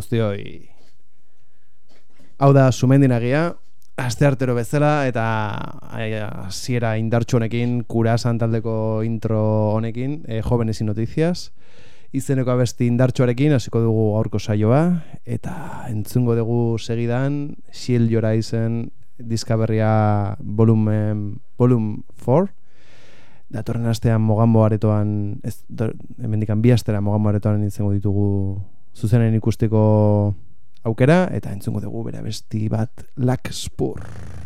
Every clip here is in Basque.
guztioi. Hau da Sumendinagia, asteartero bezala eta hasiera indartsu honekin, Kurasan taldeko intro honekin, Jóvenes y Noticias. Izeneko abesti indartsuarekin hasiko dugu gaurko saioa eta entzungo dugu segidan Shield Your Eyesen diska berria volume 4. Datorren astean Mogambo aretoan, hemendikan bi astera Mogambo aretoan izango ditugu zuzenen ikusteko aukera eta entzungo dugu bere abesti bat Lakspur.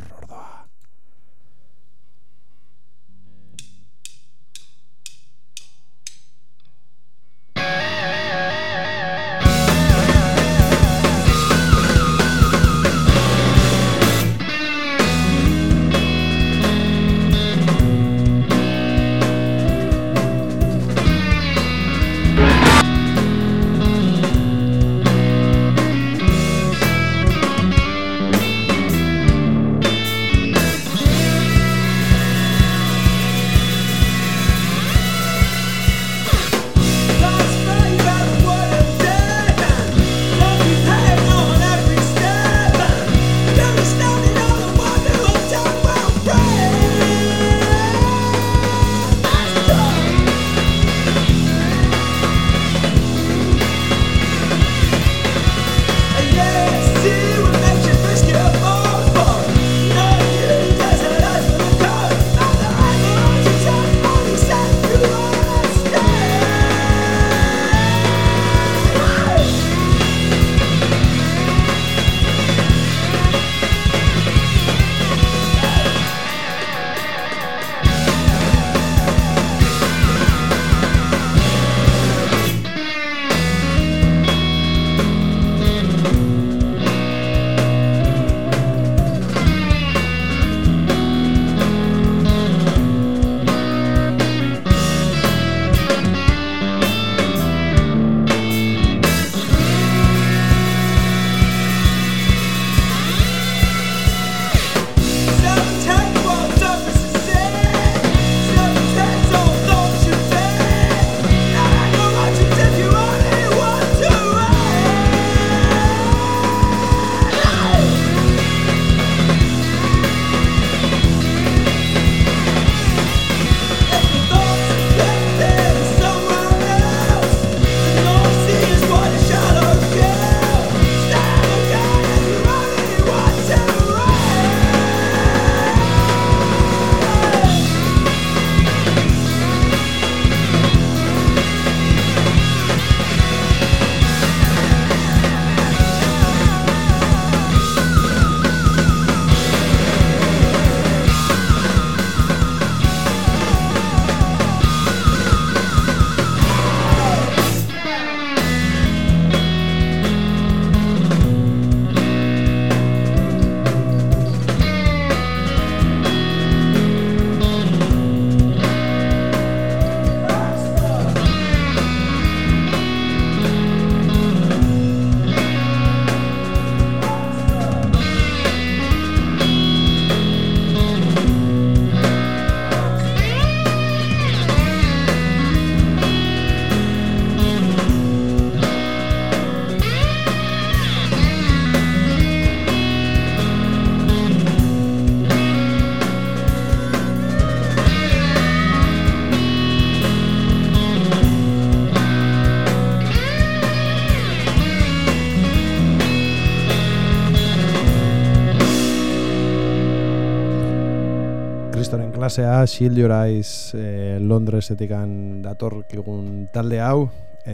Klasea, Shield Your Eyes Londresetikan datorkigun talde hau,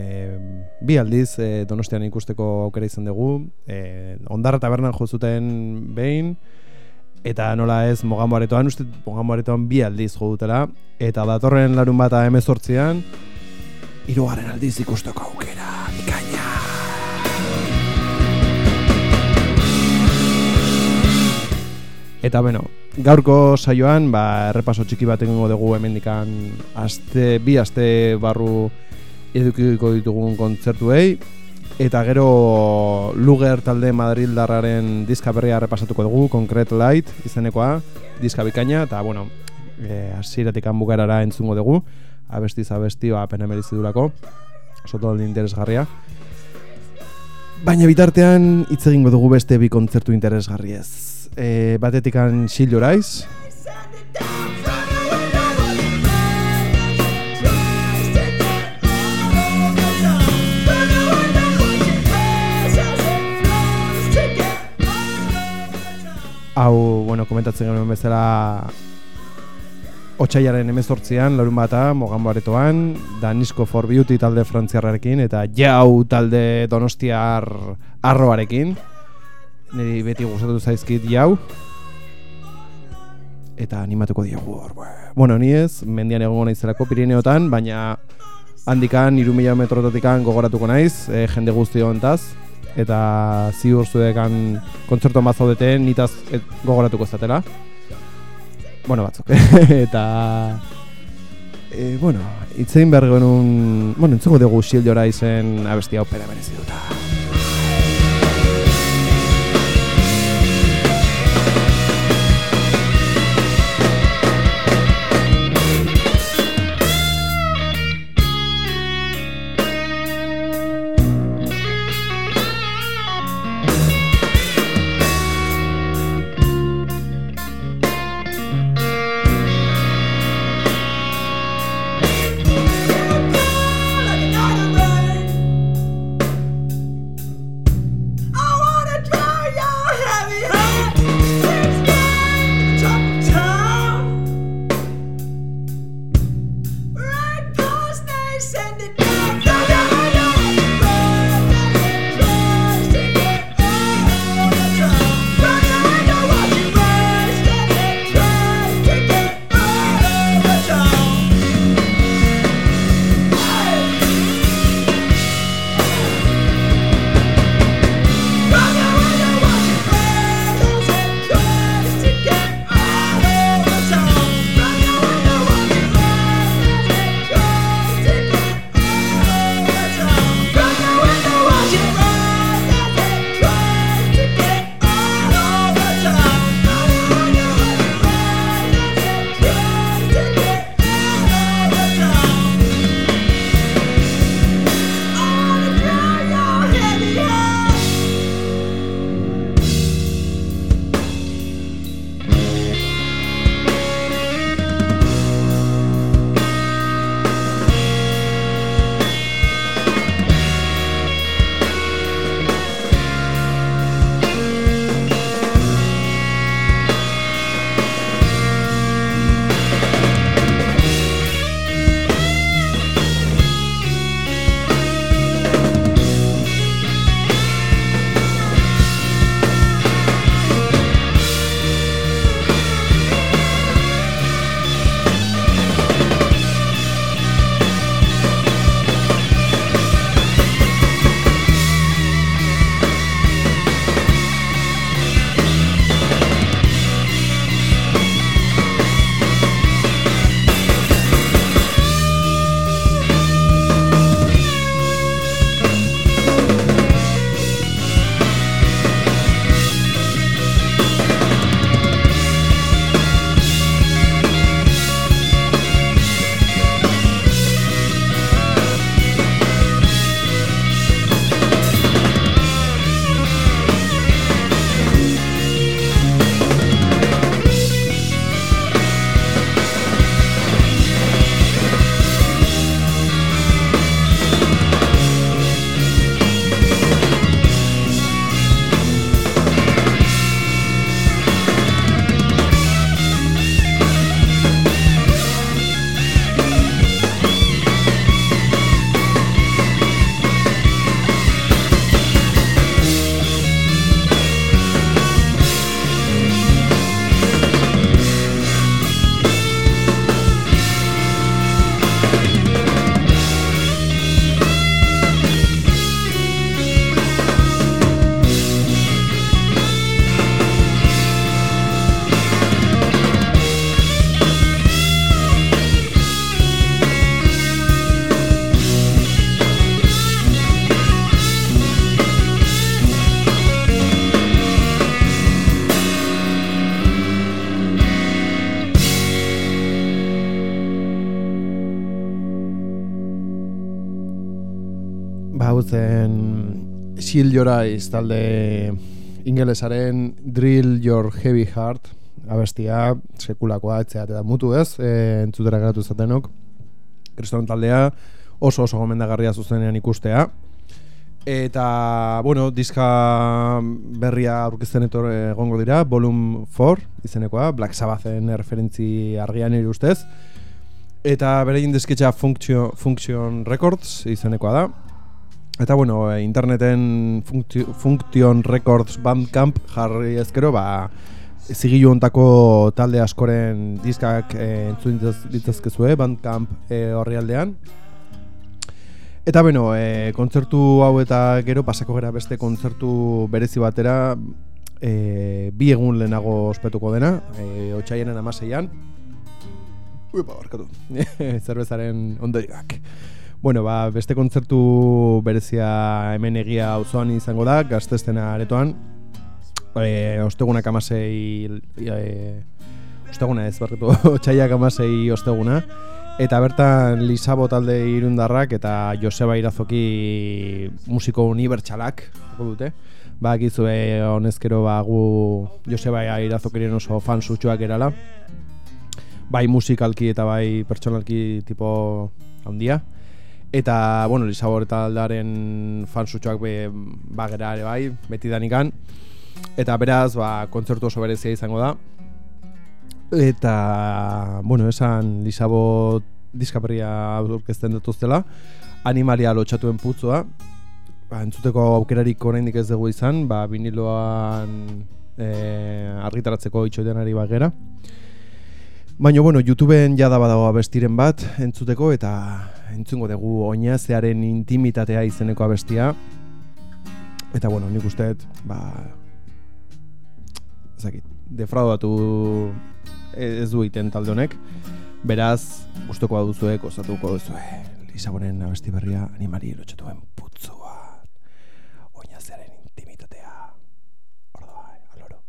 bi aldiz Donostian ikusteko aukera izan dugu, Ondarra Tabernan jo zuten behin eta nola ez Mogambo aretoan, uste Mogambo aretoan bi aldiz jo dutela eta datorren larunbata 18an 3. aldiz ikusteko aukera bikaina. Eta beno, gaurko saioan, errepaso txiki bat egingo dugu hemendikan bi aste barru edukiko ditugun kontzertuei eta gero Luger talde Madrildarraren diska berria errepasatuko dugu, Concrete Light izenekoa, diska bikaina eta bueno, hasieratik bukaerara entzungo dugu, abesti pena merezi duelako, oso talde interesgarria. Baina bitartean hitz egingo dugu beste bi kontzertu interesgarriez. Batetikan Shield Your Eyes. Hau, komentatzen genuen bezala Otsailaren 18an, larun bata, Mogan Baretoan, Danisco for Beauty talde frantziarrarekin eta Jau talde donostiar arroarekin. Niri beti gustatu zaizkit Jau. Eta animatuko diegu hor. Ni ez, mendian egongo naizelako Pirineotan, baina handikan 3000 metrototikan gogoratuko naiz, jende guzti hontaz. Eta ziur zuekan kontzertuan bat zaudeten, nitaz gogoratuko zatela. Batzuk. Eta itzein behar genuen, entzuko dugu Shield Your Eyesen abestia opera merezi duta. Shield Your Eyes talde ingelesaren Drill Your Heavy Heart abestia sekulakoa etxea eta mutu ez, entzutera geratu izatenok. Kriston taldea oso gomendagarria zuzenean ikustea. Eta, bueno, diska berria aurkezten egongo dira, Volume 4 izenekoa, Black Sabbathen referentzi argian nire ustez. Eta bere indizketxa Function Records izenekoa da. Eta, bueno, interneten Function Records Bandcamp jarri ezkero, zigilu ontako talde askoren diskak entzun ditazkezue Bandcamp horri aldean. Eta beno, kontzertu hau eta gero pasako gara beste kontzertu berezi batera, 2 egun lehenago ospetuko dena, otsaiaren 16an. Barkatu, zerbezaren ondorioak. Bueno, beste kontzertu berezia hemen egia auzoan izango da, Gaztestena aretoan. Ostegunak 16, osteguna ez, barkatu, otsaiak 16 osteguna. Eta bertan Lisabo talde irundarrak eta Joseba Irazoki musiko unibertsalak dute. Bakizue honezkero gu Joseba Irazokirien oso fan sutsuak erala. Bai musikalki eta bai pertsonalki tipo handia. Eta, bueno, Lisabo taldearen fan sutsuak bagera ere bai, beti danikan. Eta beraz, kontzertu oso berezia izango da. Eta, bueno, esan Lisabo diskaperria aurkezten dituztela, Animalia lotxatuen putzua, entzuteko aukerarik oraindik ez dugu izan, viniloan argitaratzeko itxoitean ari bagera. Baina, bueno, YouTubeen jada badago abestiren bat entzuteko, eta entzungo dugu Oinazearen intimitatea izeneko abestia. Eta, bueno, nik usteet, defraudatu ez du iten talde honek. Beraz, gustoko baduzue, gozatuko duzue. Lisabonen abesti berria, Animali lotxatuen putzua. Oinazearen intimitatea. Orda, aloro.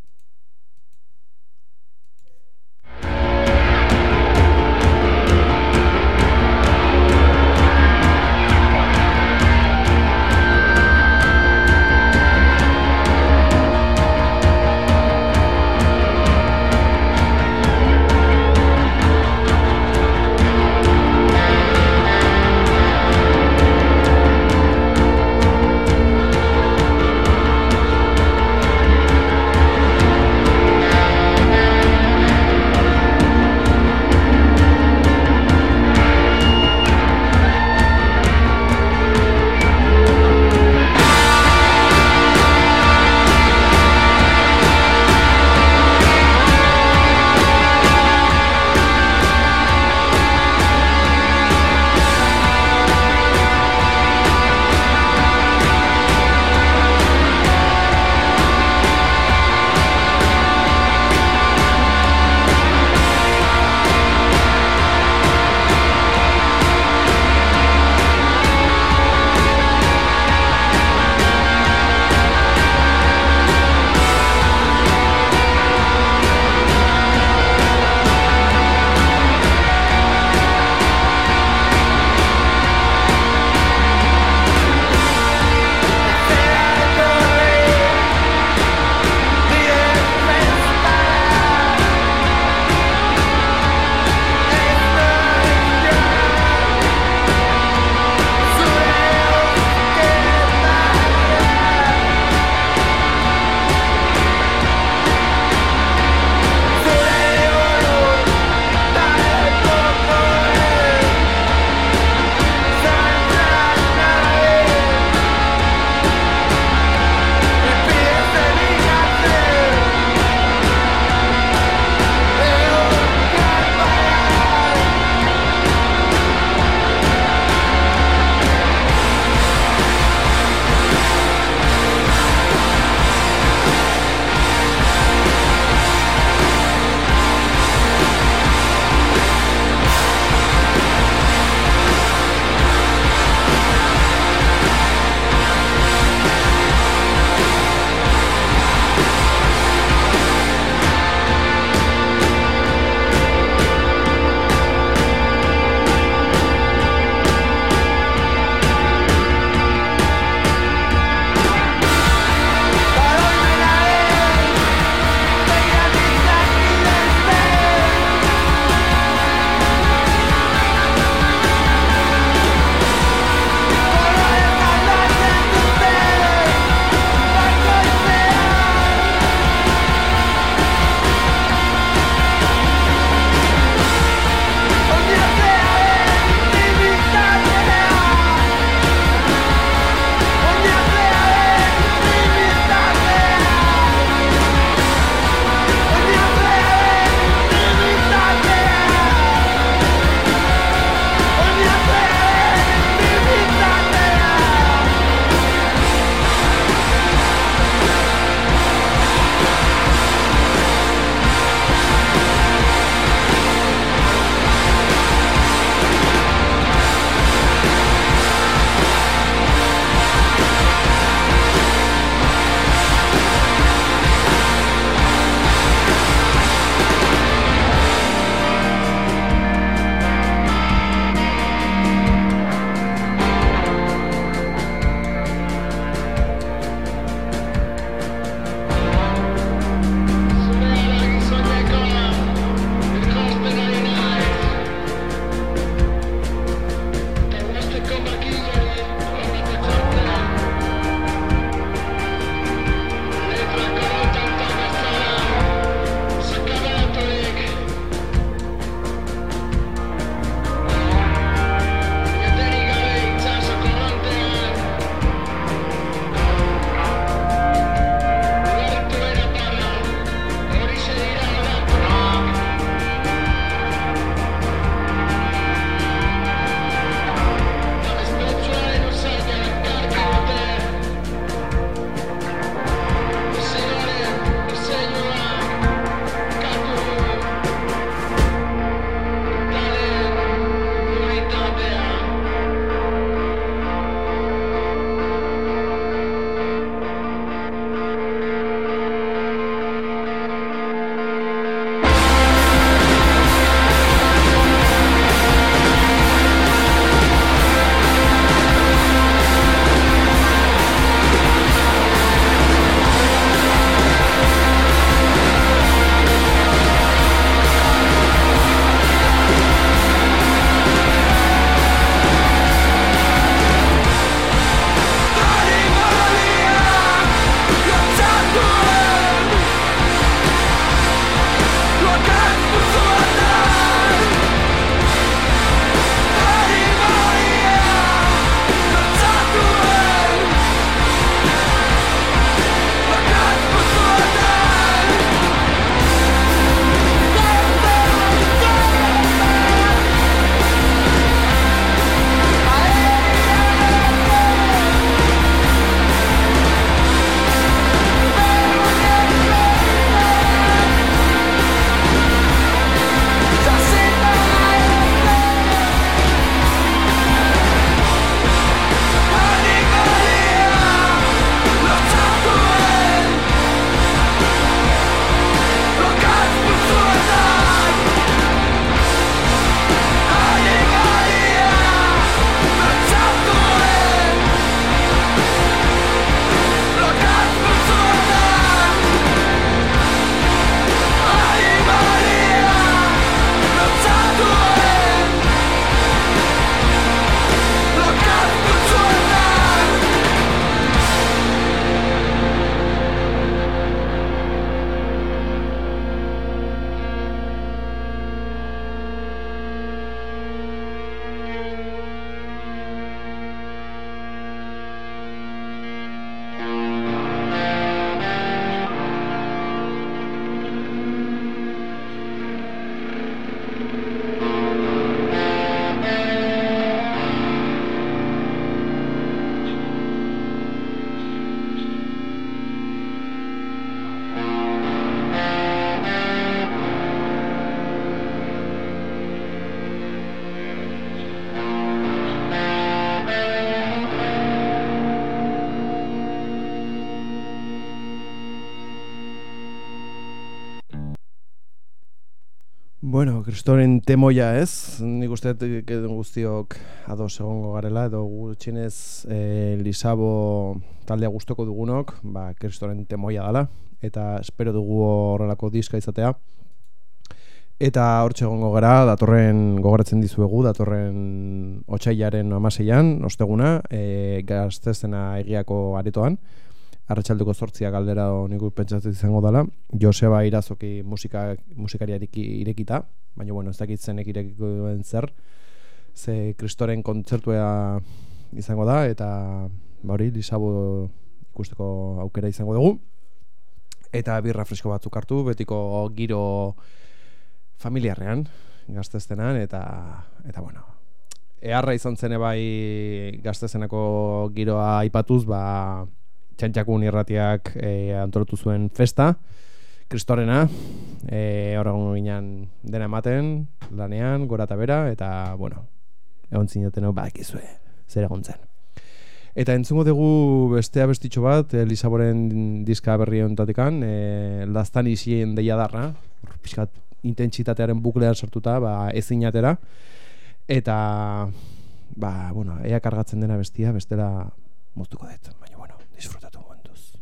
Bueno, kristoren temoia ez, nik uste guztiok ados egongo garela, edo gutxinez Lisabo taldea gustoko dugunok, kristoren temoia dela, eta espero dugu horrelako diska izatea. Eta hortxe egongo gara, gogoratzen dizuegu, datorren otsailaren 16an, osteguna, Gaztezena egiako aretoan, arratsaldeko 8 galdera nik pentsatzen izango dela. Joseba Irazoki musikariarik irekita, baina bueno, ez dakit zenek irekiko duen zer. Ze kristoren kontzertua izango da, eta hori, Lisabo ikusteko aukera izango dugu. Eta birra fresko batzuk hartu, betiko giro familiarrean, Gazteztenan, eta bueno. Eharra izan zen bai Gaztezenako giroa aipatuz, Txantxakun irratiak antolatu zuen festa, kristorena, horregun ginen dena ematen, lanean, gora eta bera, eta, bueno, egon zineten hau badakizue, zer egon zen. Eta entzungo dugu beste abestitxo bat, Lisaboren diska berri ontatikan, Laztan izien deiadarra, pixkat intentsitatearen buklean sartuta, ezin atera, eta, bueno, ea kargatzen dena bestia, bestela moztuko dut, baina, bueno, disfrutatu momentuz.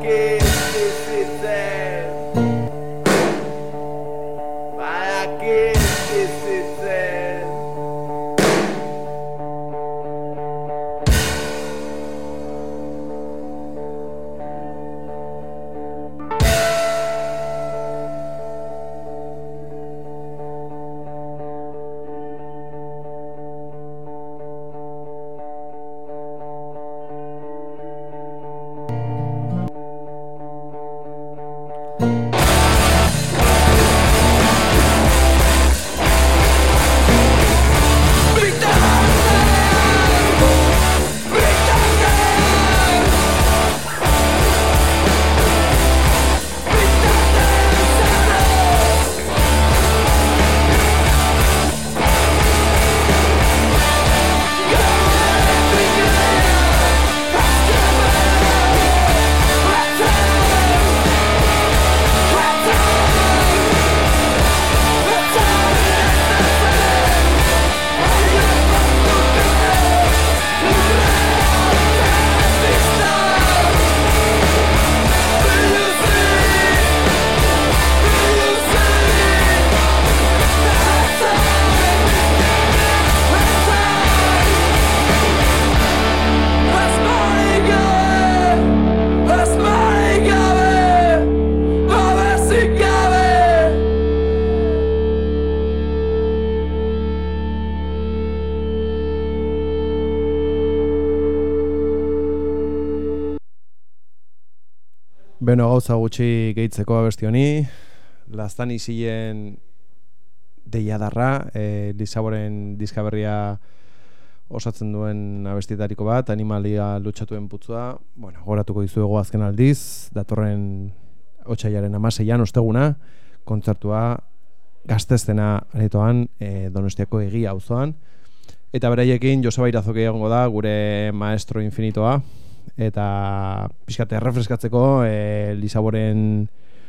Beno, gauza gutxi gehitzeko abesti honi, Laztan izien deiadarra, Lisaboren diskaberria osatzen duen abestietariko bat, animalia lutxatuen putzua, bueno, goratuko dizuego azken aldiz, datorren otsailaren 16an osteguna, kontzertua Gaztezena aretoan, Donostiako Egia auzoan, eta beraiekin Joseba Irazoki egongo da, gure maestro infinitoa, eta pixkate errefreskatzeko Lisaboren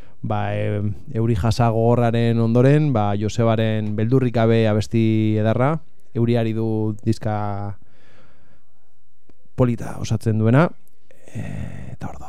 euri jasa gogorraren ondoren Josebaren beldurrik gabe abesti edarra, euriari du diska polita osatzen duena, eta hor da.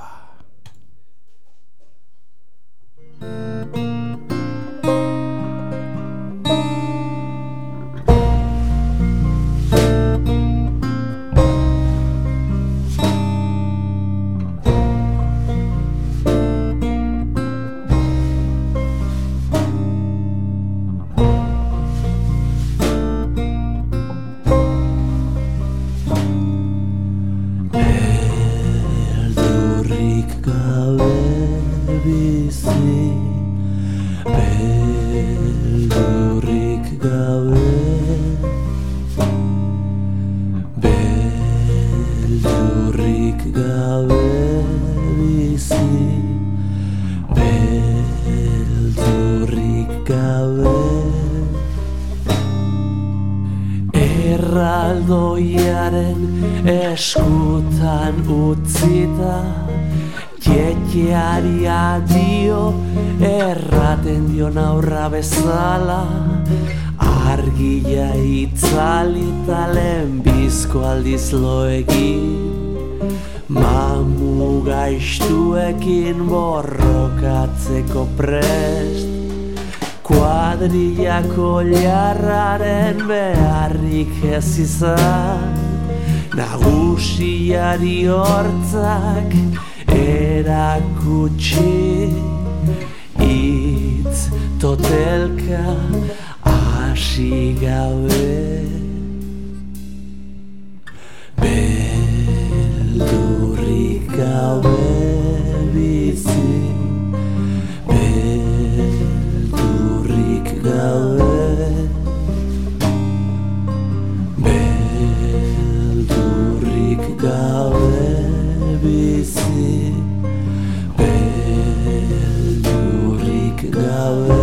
Erraldoiaren eskutan utzita, jekiari adio erraten dion aurra bezala, argia itzalita lehenbizko aldiz loegin, mamu gaiztuekin borrokatzeko prest, kuadrillako jarraren beharrik ez izan, nagusiari hortzak erakutsi, hitz totelka hasi gabe. Beldurrik gabe bizi, beldurrik gabe bizi, beldurrik gabe.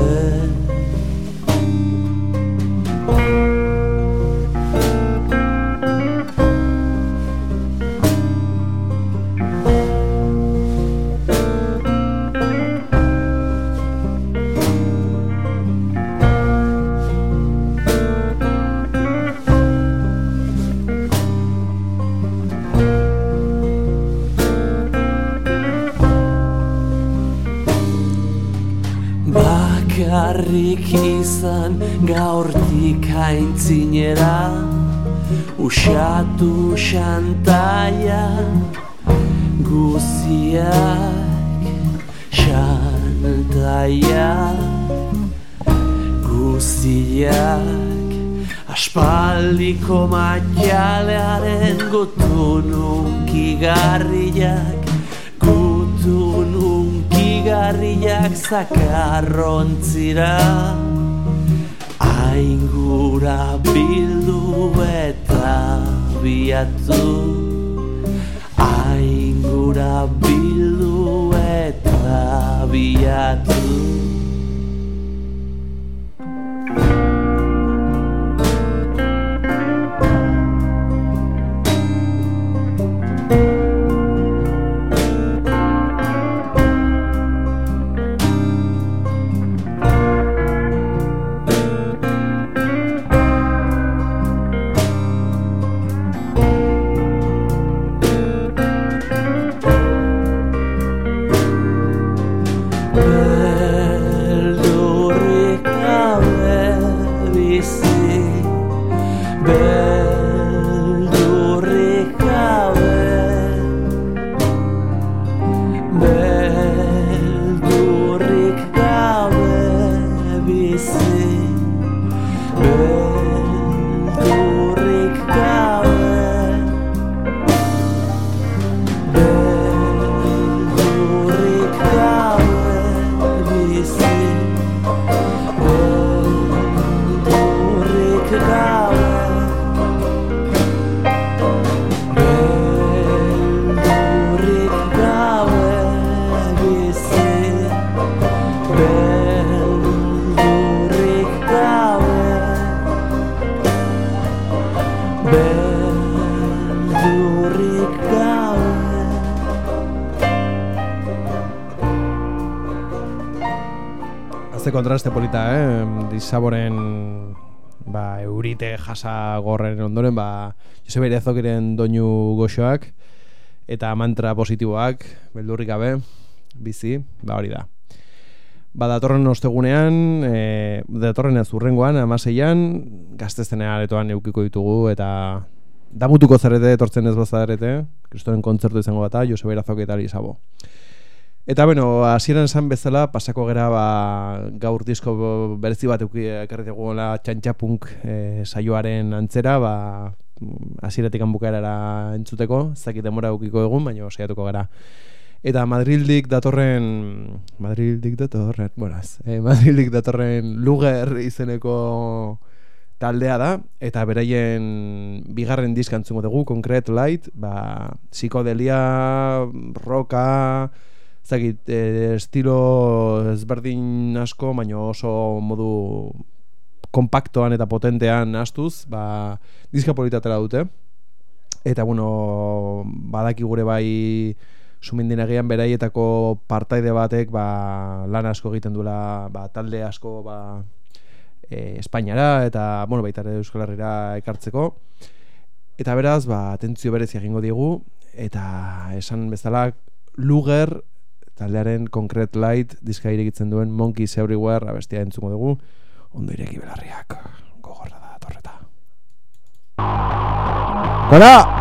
Bakarrik izan gaurtik aintzinera, usatu xantaia guziak, xantaia guziak, aspaldiko maialearen gutununkigarriak, gutununkigarriak zakarrontzira, aingura bildu eta biatu, aingura bildu eta biatu. Kontraste polita, Disaboren eurite jasa gorren ondoren, Josebe Irazokiren doinu goxoak eta mantra positiboak, beldurrik gabe, bizi, hori da. Datorren ostegunean, datorren ez urrengoan, 16an, Gaztezenea aretoan eukiko ditugu, eta damutuko zarete, etortzen ez bazarete, Kristoren kontzertu izango bata, Josebe Irazoki eta Disabo. Eta hasieran esan bezala, pasako gera gaur disko berezi bat ekarri duguela txantxapunk saioaren antzera, hasieratik bukaerara entzuteko, ez dakit denbora eukiko egun, baina saiatuko gara. Eta Madrildik datorren Luger izeneko taldea da, eta beraien bigarren diska entzungo dugu, Concrete Light, psikodelia, rocka, zagit, estilo ezberdin asko, baina oso modu kompaktoan eta potentean astuz, diska politatera dute. Eta, badaki gure bai Sumindinagian beraietako partaide batek lan asko egiten duela, talde asko Espainiara eta, baita ere Euskal Herrira ekartzeko. Eta beraz, atentzio berezi egingo digu, eta esan bezala Luger taldearen Concrete Light diska irekitzen duen Monkeys Everywhere abestia entzungo dugu. Ondo ireki belarriak, gogorra da torreta. Gora!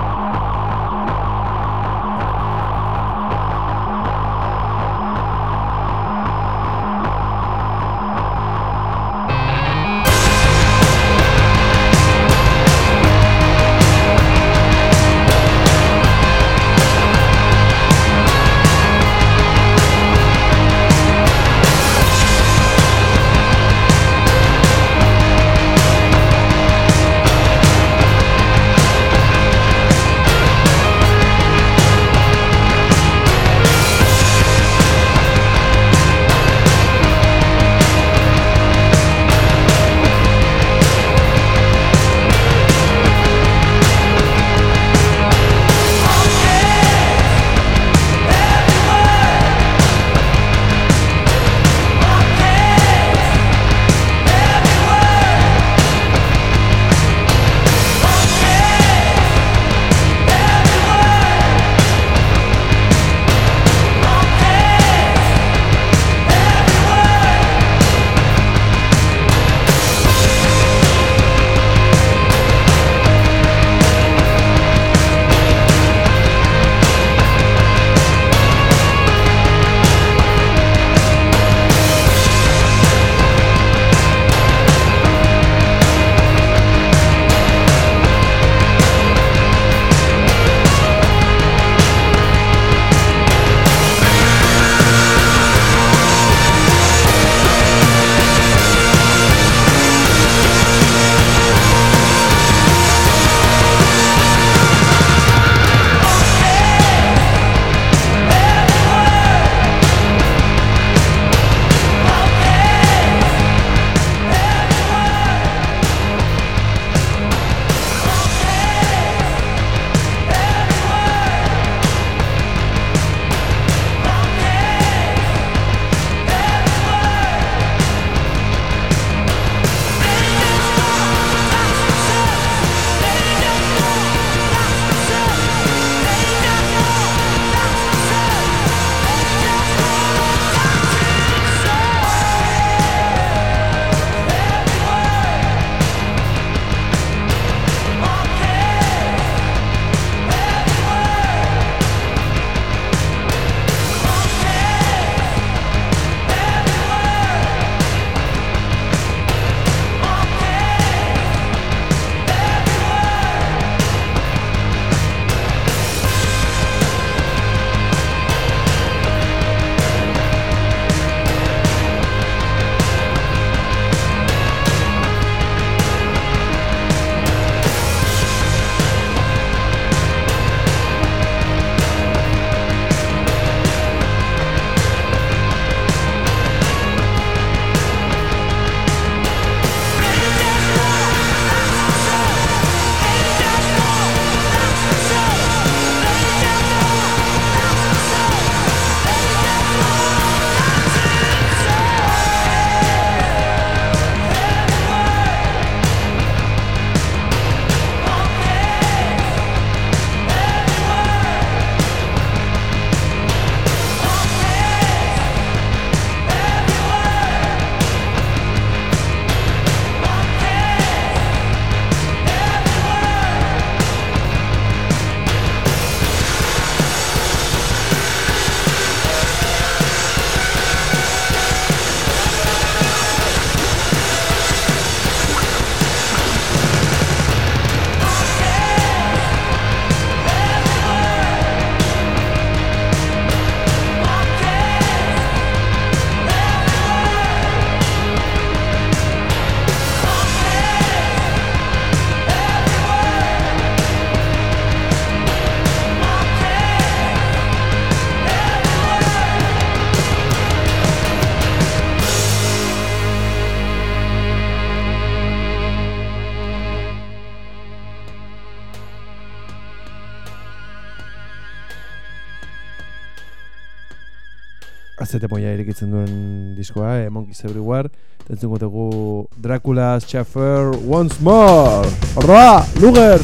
azete moia irikitzen duen diskoa, Monkeys Everywhere. Tentzungo dugu Dracula's Chauffeur once more. Horra, Luger!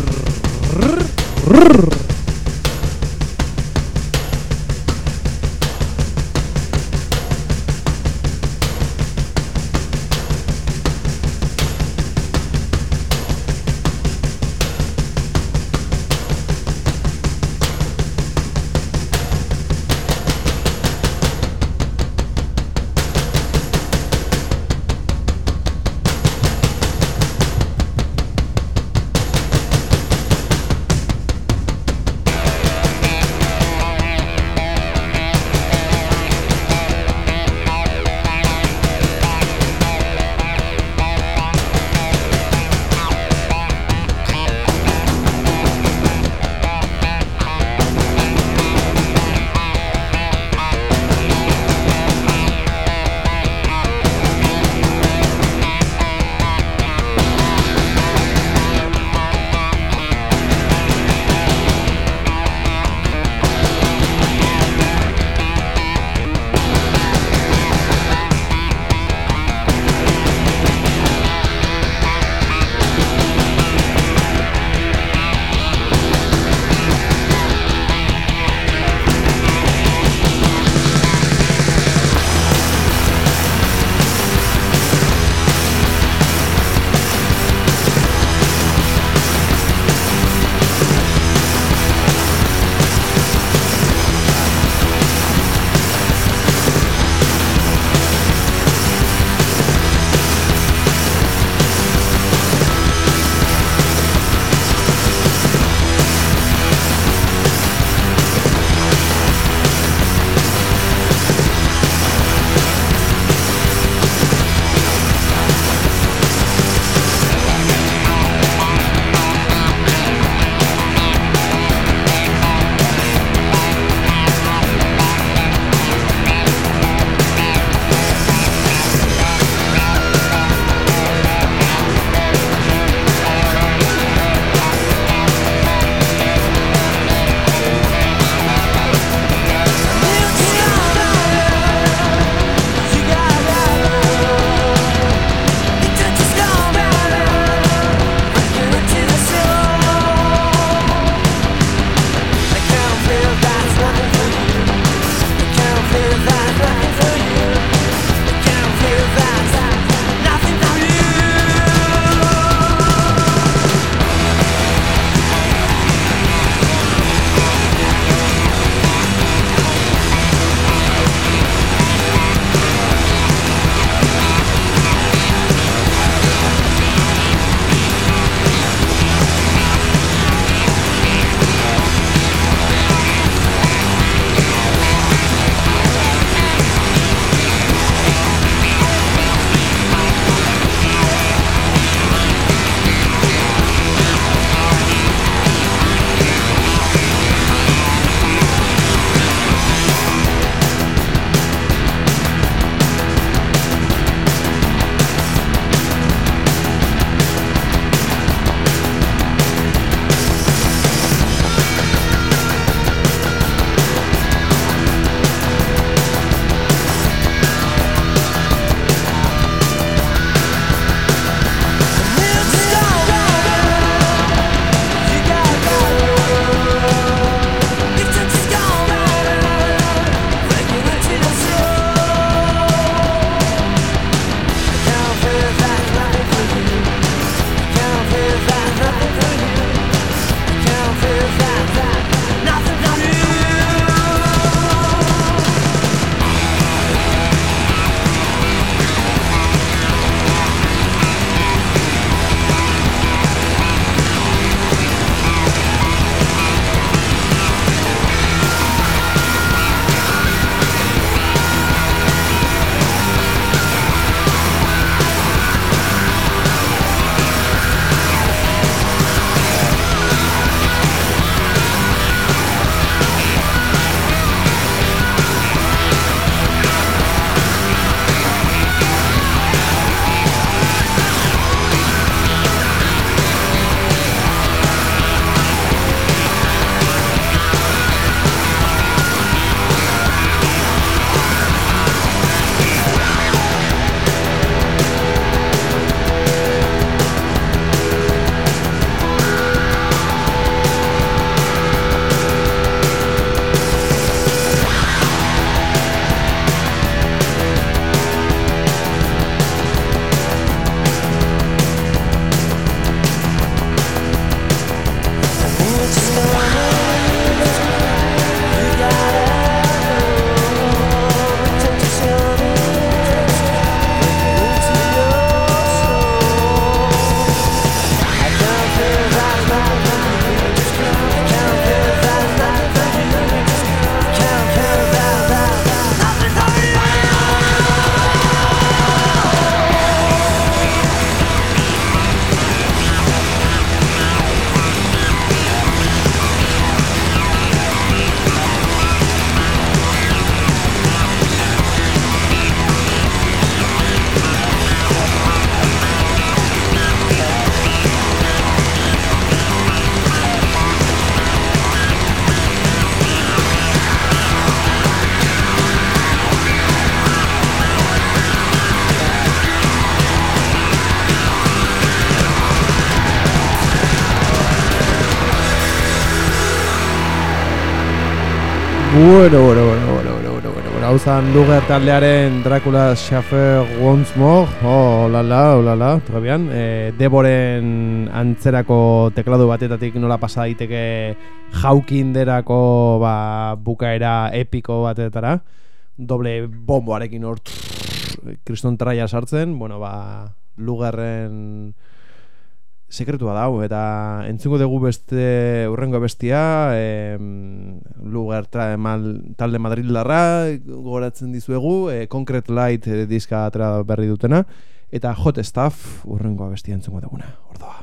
Bueno, hau zan Luger taldearen Dracula Schaffer Once More, olala, trebian, Deboren antzerako tekladu batetatik nola pasa daiteke Hawkinderako bukaera epiko batetara, doble bomboarekin hor kriston traia sartzen, Lugerren sekretua dau, eta entzungo dugu beste urrengo bestia, Luger talde madrildarra gogoratzen dizuegu, Concrete Light diska atera berri dutena, eta Hot Stuff urrengo bestia entzungo duguna, ordoa.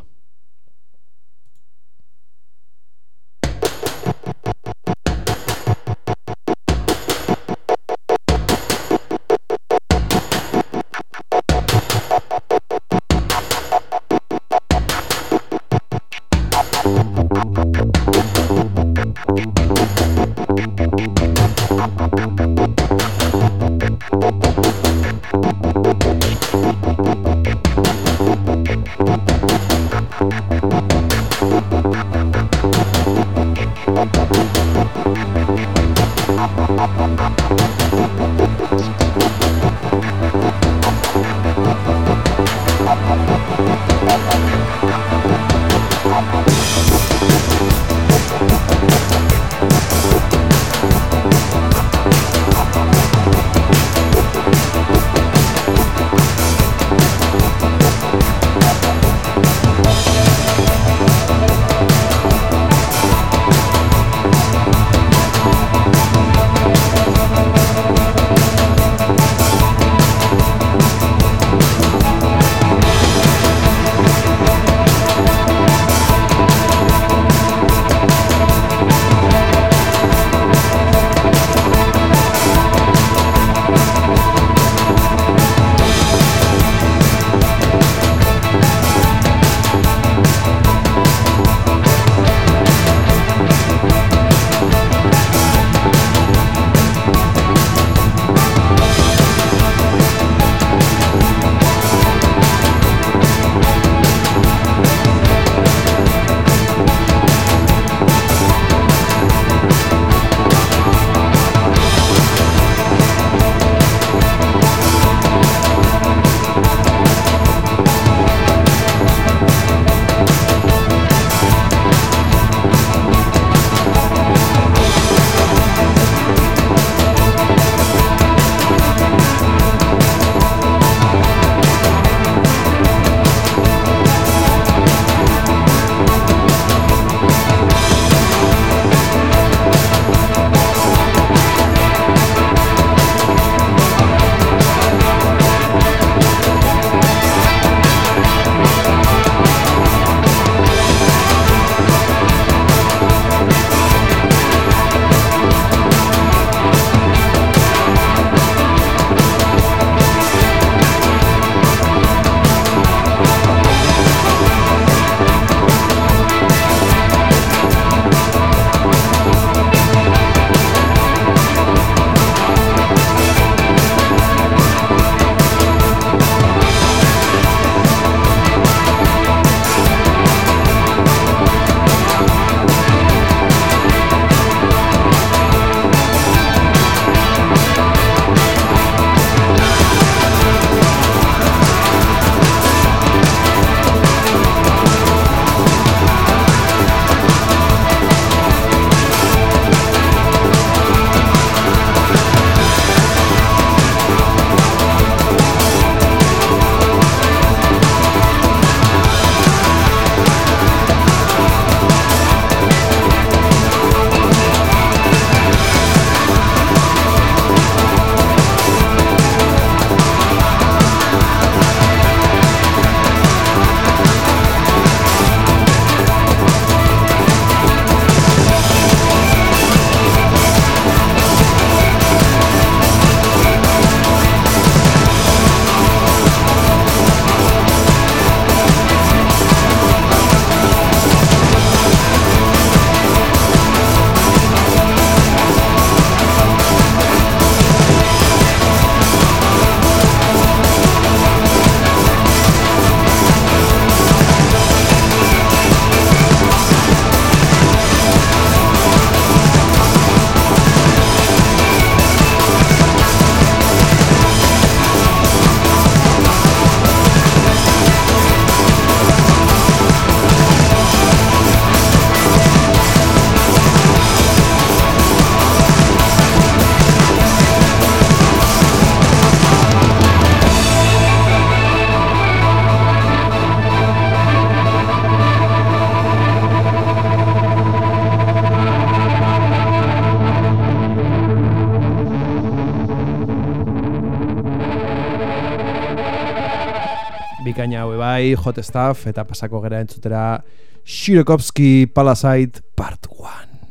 bikaina hau bai, hot stuff, eta pasako gera entzutera Shirokovsky Palisade Part 1.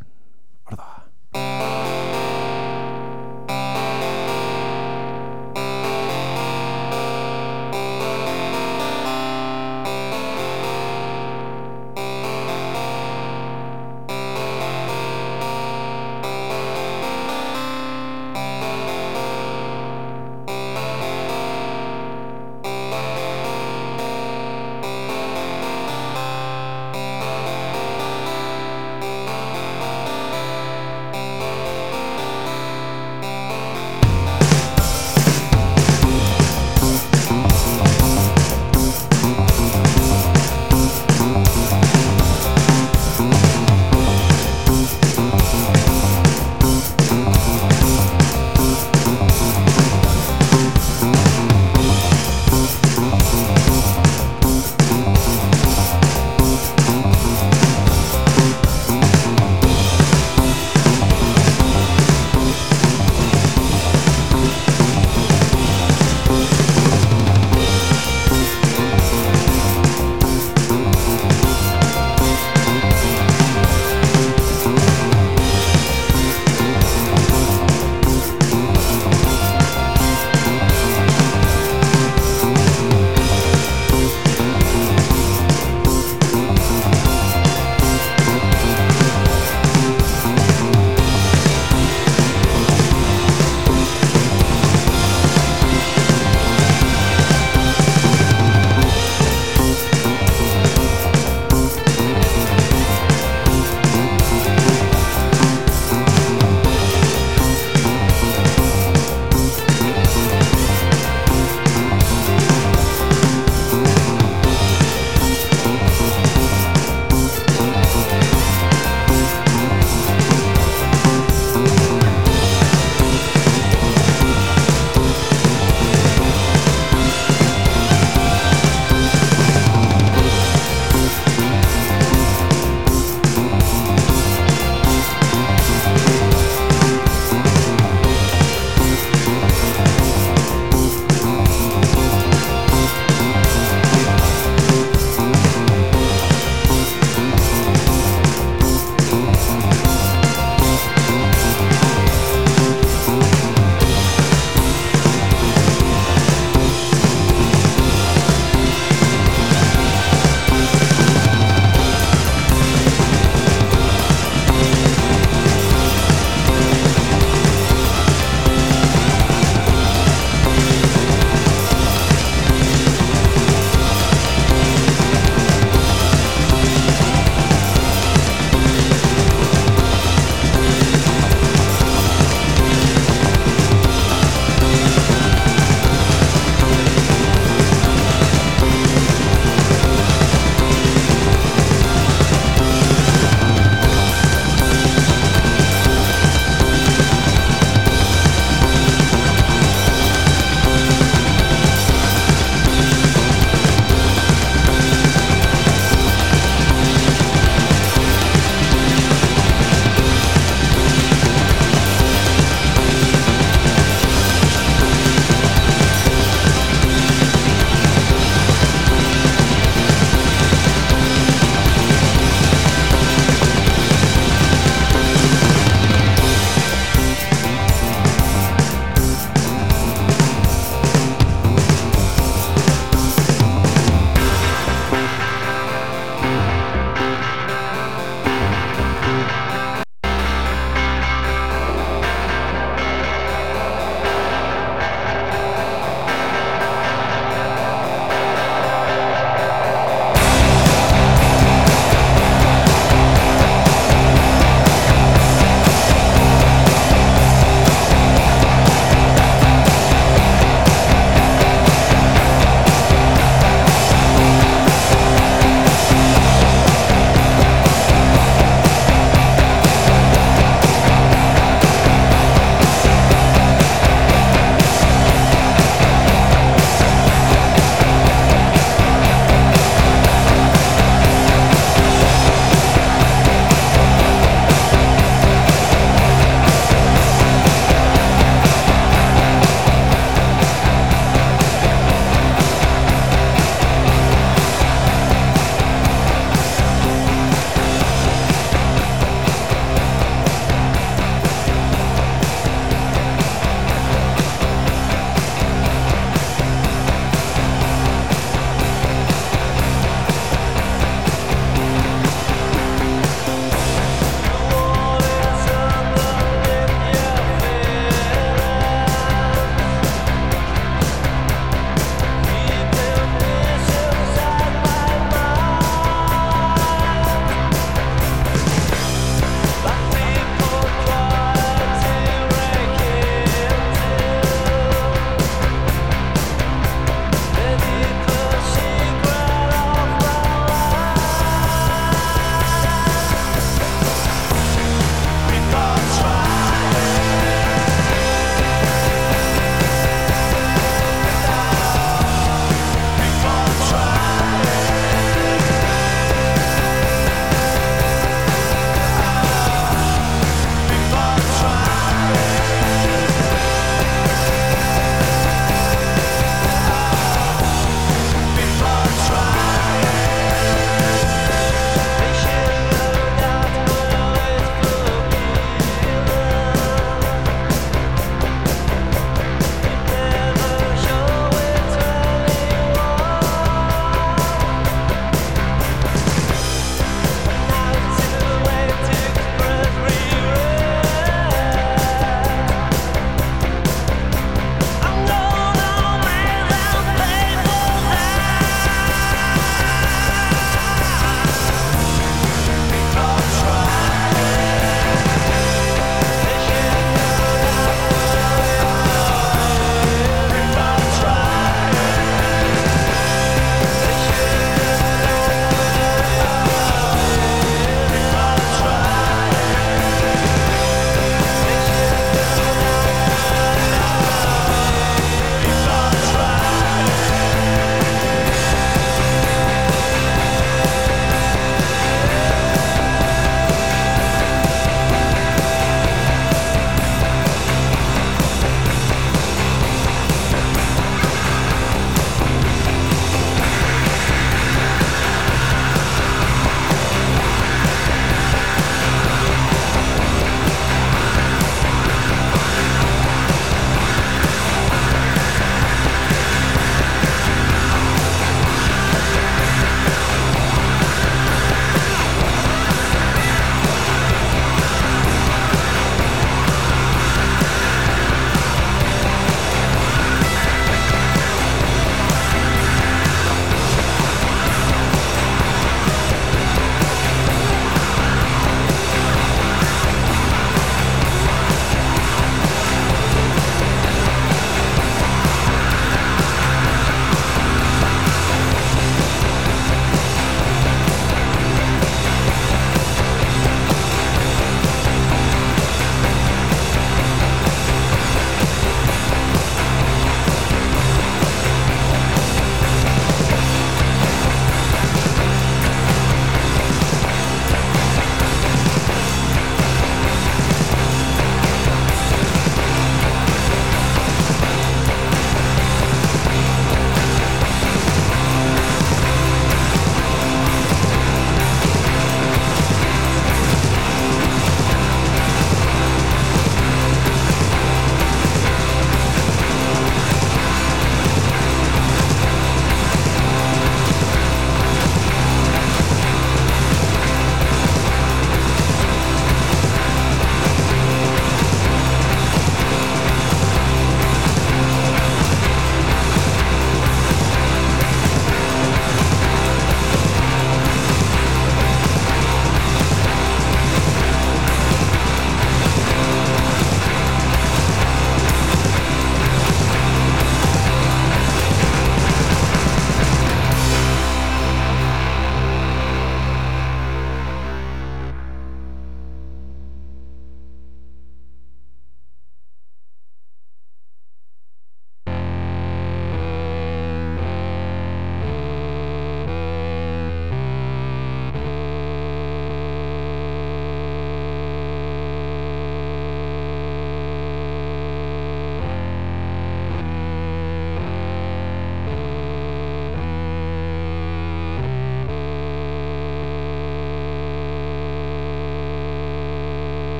Ordoa.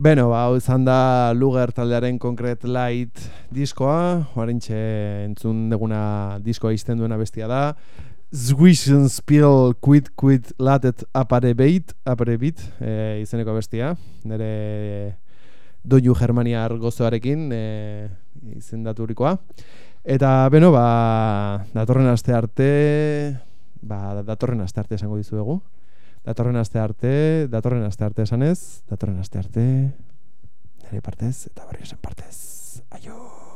Beno, hau izan da Luger taldearen Concrete Light diskoa, horrentxe entzun deguna diskoa izten duena bestia da. Zwischenspiel quit latet aparebeit, izeneko bestia, nire doinu germaniar gozoarekin izendaturikoa. Eta beno, datorren aste arte esango dizuegu. Datorren aste arte esanez, nire partez eta Barriosen partez. Aio!